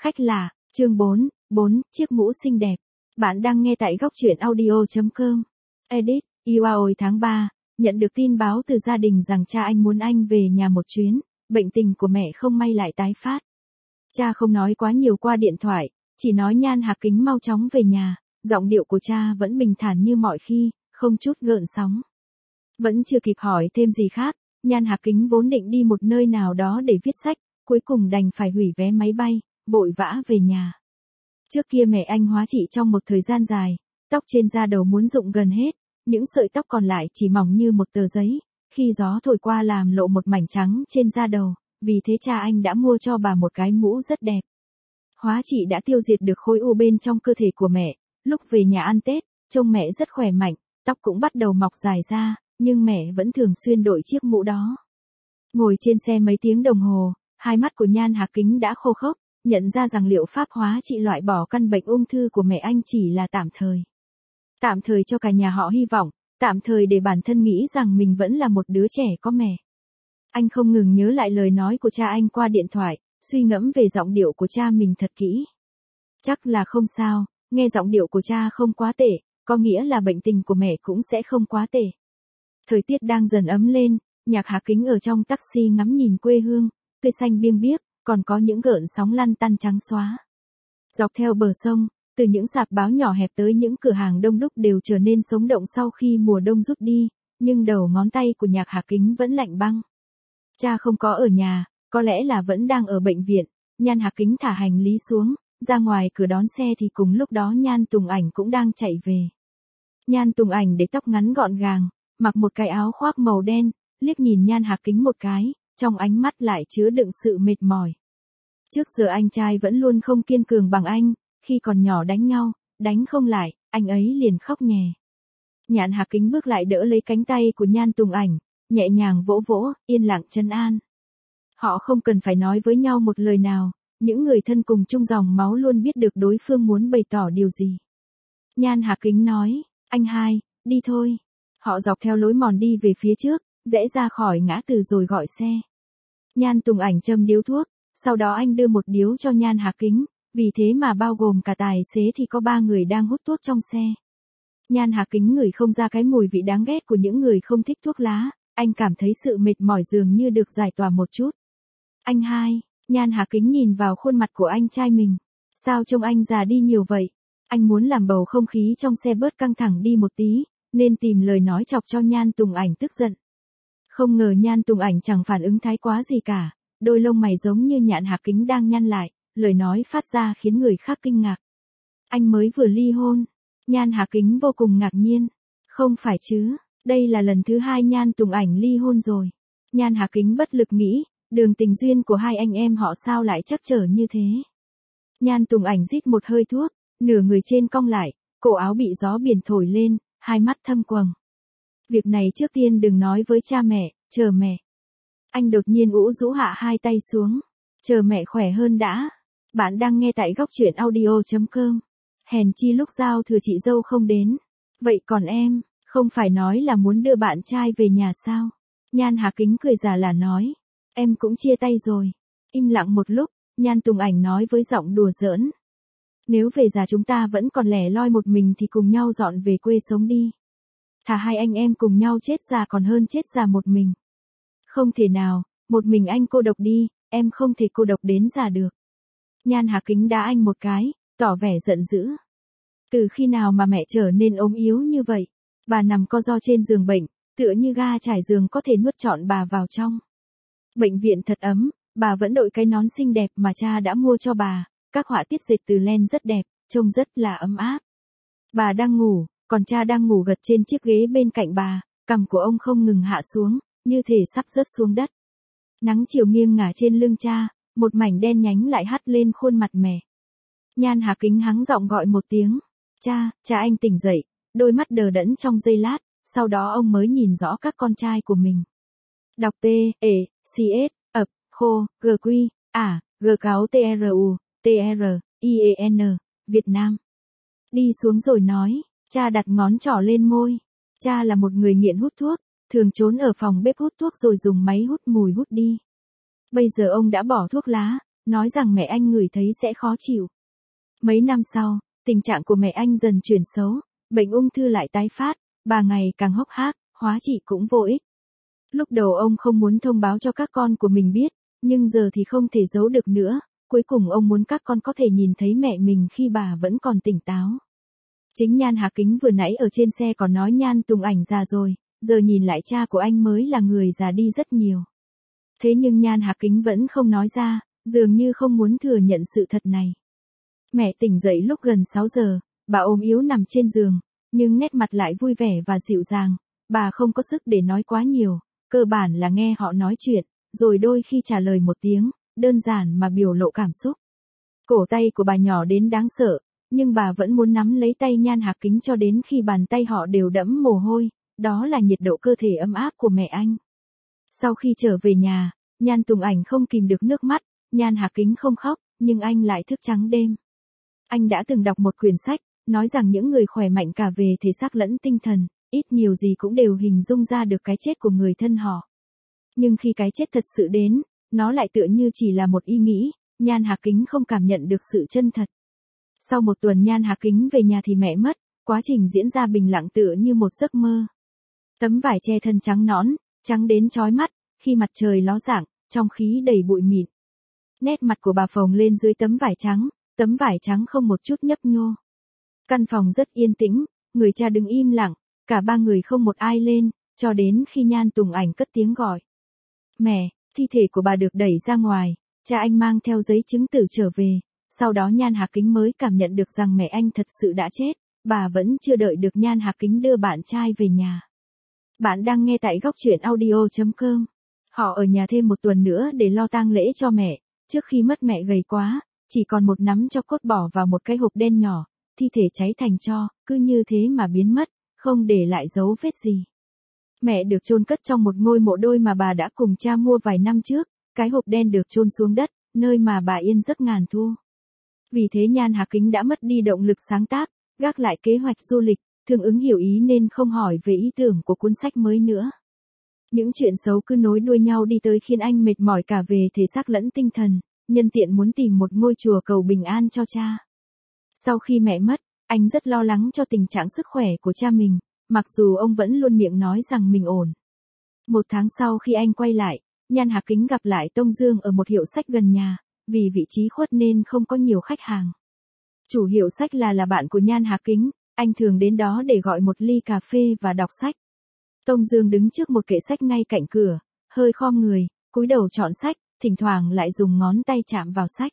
Khách lạ, chương 4, chiếc mũ xinh đẹp. Bạn đang nghe tại góc truyện audio.com. Edit, Iwaoi tháng 3, nhận được tin báo từ gia đình rằng cha anh muốn anh về nhà một chuyến, bệnh tình của mẹ không may lại tái phát. Cha không nói quá nhiều qua điện thoại, chỉ nói Nhan Hạc Kính mau chóng về nhà, giọng điệu của cha vẫn bình thản như mọi khi, không chút gợn sóng. Vẫn chưa kịp hỏi thêm gì khác, Nhan Hạc Kính vốn định đi một nơi nào đó để viết sách, cuối cùng đành phải hủy vé máy bay, vội vã về nhà. Trước kia mẹ anh hóa trị trong một thời gian dài, tóc trên da đầu muốn rụng gần hết, những sợi tóc còn lại chỉ mỏng như một tờ giấy, khi gió thổi qua làm lộ một mảnh trắng trên da đầu, vì thế cha anh đã mua cho bà một cái mũ rất đẹp. Hóa trị đã tiêu diệt được khối u bên trong cơ thể của mẹ, lúc về nhà ăn Tết, trông mẹ rất khỏe mạnh, tóc cũng bắt đầu mọc dài ra, nhưng mẹ vẫn thường xuyên đội chiếc mũ đó. Ngồi trên xe mấy tiếng đồng hồ, hai mắt của Nhan Hạc Kính đã khô khốc, nhận ra rằng liệu pháp hóa trị loại bỏ căn bệnh ung thư của mẹ anh chỉ là tạm thời. Tạm thời cho cả nhà họ hy vọng, tạm thời để bản thân nghĩ rằng mình vẫn là một đứa trẻ có mẹ. Anh không ngừng nhớ lại lời nói của cha anh qua điện thoại, suy ngẫm về giọng điệu của cha mình thật kỹ. Chắc là không sao, nghe giọng điệu của cha không quá tệ, có nghĩa là bệnh tình của mẹ cũng sẽ không quá tệ. Thời tiết đang dần ấm lên, Nhạc Hạc Kính ở trong taxi ngắm nhìn quê hương, tươi xanh biêng biếc, còn có những gợn sóng lăn tăn trắng xóa. Dọc theo bờ sông, từ những sạp báo nhỏ hẹp tới những cửa hàng đông đúc đều trở nên sống động sau khi mùa đông rút đi, nhưng đầu ngón tay của Nhạc Hạc Kính vẫn lạnh băng. Cha không có ở nhà, có lẽ là vẫn đang ở bệnh viện. Nhan Hạc Kính thả hành lý xuống, ra ngoài cửa đón xe thì cùng lúc đó Nhan Tùng Ảnh cũng đang chạy về. Nhan Tùng Ảnh để tóc ngắn gọn gàng, mặc một cái áo khoác màu đen, liếc nhìn Nhan Hạc Kính một cái, trong ánh mắt lại chứa đựng sự mệt mỏi. Trước giờ anh trai vẫn luôn không kiên cường bằng anh, khi còn nhỏ đánh nhau, đánh không lại, anh ấy liền khóc nhè. Nhan Hạc Kính bước lại đỡ lấy cánh tay của Nhan Tùng Ảnh, nhẹ nhàng vỗ vỗ, yên lặng trấn an. Họ không cần phải nói với nhau một lời nào, những người thân cùng chung dòng máu luôn biết được đối phương muốn bày tỏ điều gì. Nhan Hạc Kính nói, anh hai, đi thôi. Họ dọc theo lối mòn đi về phía trước, rẽ ra khỏi ngã tư rồi gọi xe. Nhan Tùng Ảnh châm điếu thuốc, sau đó anh đưa một điếu cho Nhan Hạc Kính, vì thế mà bao gồm cả tài xế thì có 3 người đang hút thuốc trong xe. Nhan Hạc Kính ngửi không ra cái mùi vị đáng ghét của những người không thích thuốc lá, anh cảm thấy sự mệt mỏi dường như được giải tỏa một chút. Anh hai, Nhan Hạc Kính nhìn vào khuôn mặt của anh trai mình. Sao trông anh già đi nhiều vậy? Anh muốn làm bầu không khí trong xe bớt căng thẳng đi một tí, nên tìm lời nói chọc cho Nhan Tùng Ảnh tức giận. Không ngờ Nhan Tùng Ảnh chẳng phản ứng thái quá gì cả, đôi lông mày giống như Nhan Hạc Kính đang nhăn lại, lời nói phát ra khiến người khác kinh ngạc. Anh mới vừa ly hôn. Nhan Hạc Kính vô cùng ngạc nhiên. Không phải chứ, đây là lần thứ 2 Nhan Tùng Ảnh ly hôn rồi. Nhan Hạc Kính bất lực nghĩ, đường tình duyên của hai anh em họ sao lại trắc trở như thế. Nhan Tùng Ảnh rít một hơi thuốc, nửa người trên cong lại, cổ áo bị gió biển thổi lên, hai mắt thâm quầng. Việc này trước tiên đừng nói với cha mẹ, chờ mẹ. Anh đột nhiên ũ rũ hạ hai tay xuống. Chờ mẹ khỏe hơn đã. Bạn đang nghe tại góc truyện audio.com. Hèn chi lúc giao thừa chị dâu không đến. Vậy còn em, không phải nói là muốn đưa bạn trai về nhà sao? Nhan Hạc Kính cười giả là nói. Em cũng chia tay rồi. Im lặng một lúc, Nhan Tùng Ảnh nói với giọng đùa giỡn. Nếu về già chúng ta vẫn còn lẻ loi một mình thì cùng nhau dọn về quê sống đi. Thà hai anh em cùng nhau chết già còn hơn chết già một mình. Không thể nào, một mình anh cô độc đi, em không thể cô độc đến già được. Nhan Hạc Kính đá anh một cái, tỏ vẻ giận dữ. Từ khi nào mà mẹ trở nên ốm yếu như vậy? Bà nằm co ro trên giường bệnh, tựa như ga trải giường có thể nuốt trọn bà vào trong. Bệnh viện thật ấm, bà vẫn đội cái nón xinh đẹp mà cha đã mua cho bà, các họa tiết dệt từ len rất đẹp, trông rất là ấm áp. Bà đang ngủ, còn cha đang ngủ gật trên chiếc ghế bên cạnh bà, cằm của ông không ngừng hạ xuống, như thể sắp rớt xuống đất. Nắng chiều nghiêng ngả trên lưng cha, một mảnh đen nhánh lại hắt lên khuôn mặt mẹ. Nhan Hạc Kính hắng giọng gọi một tiếng. Cha anh tỉnh dậy, đôi mắt đờ đẫn trong giây lát, sau đó ông mới nhìn rõ các con trai của mình. Đọc T, E, C, S, ập, khô, G, Q, A, G cáo T, R, U, T, R, I, E, N, Việt Nam. Đi xuống rồi nói, cha đặt ngón trỏ lên môi. Cha là một người nghiện hút thuốc, thường trốn ở phòng bếp hút thuốc rồi dùng máy hút mùi hút đi. Bây giờ ông đã bỏ thuốc lá, nói rằng mẹ anh ngửi thấy sẽ khó chịu. Mấy năm sau, tình trạng của mẹ anh dần chuyển xấu, bệnh ung thư lại tái phát, bà ngày càng hốc hác, hóa trị cũng vô ích. Lúc đầu ông không muốn thông báo cho các con của mình biết, nhưng giờ thì không thể giấu được nữa, cuối cùng ông muốn các con có thể nhìn thấy mẹ mình khi bà vẫn còn tỉnh táo. Chính Nhan Hà Kính vừa nãy ở trên xe còn nói Nhan Tùng Ảnh già rồi, giờ nhìn lại cha của anh mới là người già đi rất nhiều. Thế nhưng Nhan Hà Kính vẫn không nói ra, dường như không muốn thừa nhận sự thật này. Mẹ tỉnh dậy lúc gần 6 giờ, bà ốm yếu nằm trên giường, nhưng nét mặt lại vui vẻ và dịu dàng, bà không có sức để nói quá nhiều, cơ bản là nghe họ nói chuyện, rồi đôi khi trả lời một tiếng, đơn giản mà biểu lộ cảm xúc. Cổ tay của bà nhỏ đến đáng sợ, nhưng bà vẫn muốn nắm lấy tay Nhan Hà Kính cho đến khi bàn tay họ đều đẫm mồ hôi, đó là nhiệt độ cơ thể ấm áp của mẹ anh. Sau khi trở về nhà, Nhan Tùng Ảnh không kìm được nước mắt, Nhan Hà Kính không khóc, nhưng anh lại thức trắng đêm. Anh đã từng đọc một quyển sách, nói rằng những người khỏe mạnh cả về thể xác lẫn tinh thần, ít nhiều gì cũng đều hình dung ra được cái chết của người thân họ. Nhưng khi cái chết thật sự đến, nó lại tựa như chỉ là một ý nghĩ, Nhan Hà Kính không cảm nhận được sự chân thật. Sau một tuần Nhan Hà Kính về nhà thì mẹ mất, quá trình diễn ra bình lặng tựa như một giấc mơ. Tấm vải che thân trắng nõn, trắng đến chói mắt, khi mặt trời ló dạng, trong khí đầy bụi mịn. Nét mặt của bà phồng lên dưới tấm vải trắng không một chút nhấp nhô. Căn phòng rất yên tĩnh, người cha đứng im lặng, cả ba người không một ai lên, cho đến khi Nhan Tùng Ảnh cất tiếng gọi. Mẹ, thi thể của bà được đẩy ra ngoài, cha anh mang theo giấy chứng tử trở về, sau đó Nhan Hà Kính mới cảm nhận được rằng mẹ anh thật sự đã chết, bà vẫn chưa đợi được Nhan Hà Kính đưa bạn trai về nhà. Bạn đang nghe tại góc truyện audio.com. Họ ở nhà thêm một tuần nữa để lo tang lễ cho mẹ, trước khi mất mẹ gầy quá, chỉ còn một nắm tro cốt bỏ vào một cái hộp đen nhỏ, thi thể cháy thành tro, cứ như thế mà biến mất, không để lại dấu vết gì. Mẹ được chôn cất trong một ngôi mộ đôi mà bà đã cùng cha mua vài năm trước, cái hộp đen được chôn xuống đất, nơi mà bà yên giấc ngàn thu. Vì thế Nhan Hà Kính đã mất đi động lực sáng tác, gác lại kế hoạch du lịch, Thương Ứng hiểu ý nên không hỏi về ý tưởng của cuốn sách mới nữa. Những chuyện xấu cứ nối đuôi nhau đi tới khiến anh mệt mỏi cả về thể xác lẫn tinh thần, nhân tiện muốn tìm một ngôi chùa cầu bình an cho cha. Sau khi mẹ mất, anh rất lo lắng cho tình trạng sức khỏe của cha mình, mặc dù ông vẫn luôn miệng nói rằng mình ổn. Một tháng sau khi anh quay lại, Nhan Hà Kính gặp lại Tông Dương ở một hiệu sách gần nhà, vì vị trí khuất nên không có nhiều khách hàng. Chủ hiệu sách là bạn của Nhan Hà Kính, anh thường đến đó để gọi một ly cà phê và đọc sách. Tông Dương đứng trước một kệ sách ngay cạnh cửa, hơi khom người, cúi đầu chọn sách, thỉnh thoảng lại dùng ngón tay chạm vào sách.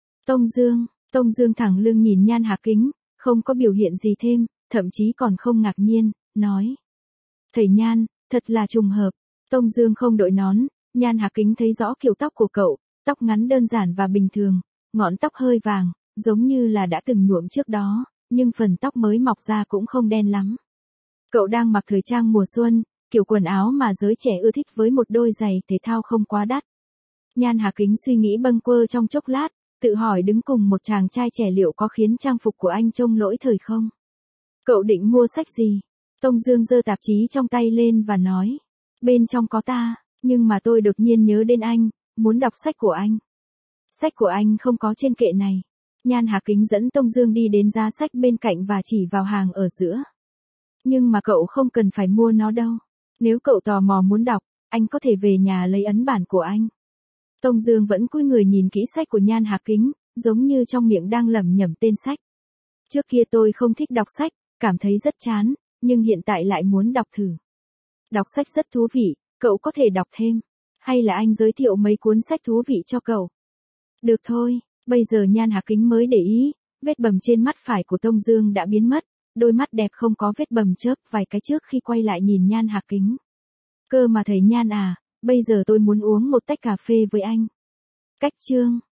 Tông Dương thẳng lưng nhìn Nhan Hà Kính, không có biểu hiện gì thêm, thậm chí còn không ngạc nhiên, nói. Thầy Nhan, thật là trùng hợp. Tông Dương không đội nón, Nhan Hà Kính thấy rõ kiểu tóc của cậu, tóc ngắn đơn giản và bình thường, ngọn tóc hơi vàng, giống như là đã từng nhuộm trước đó, nhưng phần tóc mới mọc ra cũng không đen lắm. Cậu đang mặc thời trang mùa xuân, kiểu quần áo mà giới trẻ ưa thích với một đôi giày thể thao không quá đắt. Nhan Hà Kính suy nghĩ bâng quơ trong chốc lát, tự hỏi đứng cùng một chàng trai trẻ liệu có khiến trang phục của anh trông lỗi thời không? Cậu định mua sách gì? Tông Dương giơ tạp chí trong tay lên và nói. Bên trong có ta, nhưng mà tôi đột nhiên nhớ đến anh, muốn đọc sách của anh. Sách của anh không có trên kệ này. Nhan Hà Kính dẫn Tông Dương đi đến giá sách bên cạnh và chỉ vào hàng ở giữa. Nhưng mà cậu không cần phải mua nó đâu. Nếu cậu tò mò muốn đọc, anh có thể về nhà lấy ấn bản của anh. Tông Dương vẫn cúi người nhìn kỹ sách của Nhan Hà Kính, giống như trong miệng đang lẩm nhẩm tên sách. Trước kia tôi không thích đọc sách, cảm thấy rất chán, nhưng hiện tại lại muốn đọc thử. Đọc sách rất thú vị, cậu có thể đọc thêm. Hay là anh giới thiệu mấy cuốn sách thú vị cho cậu? Được thôi, bây giờ Nhan Hà Kính mới để ý, vết bầm trên mắt phải của Tông Dương đã biến mất, đôi mắt đẹp không có vết bầm chớp vài cái trước khi quay lại nhìn Nhan Hà Kính. Cơ mà thầy Nhan à, bây giờ tôi muốn uống một tách cà phê với anh. Cách chương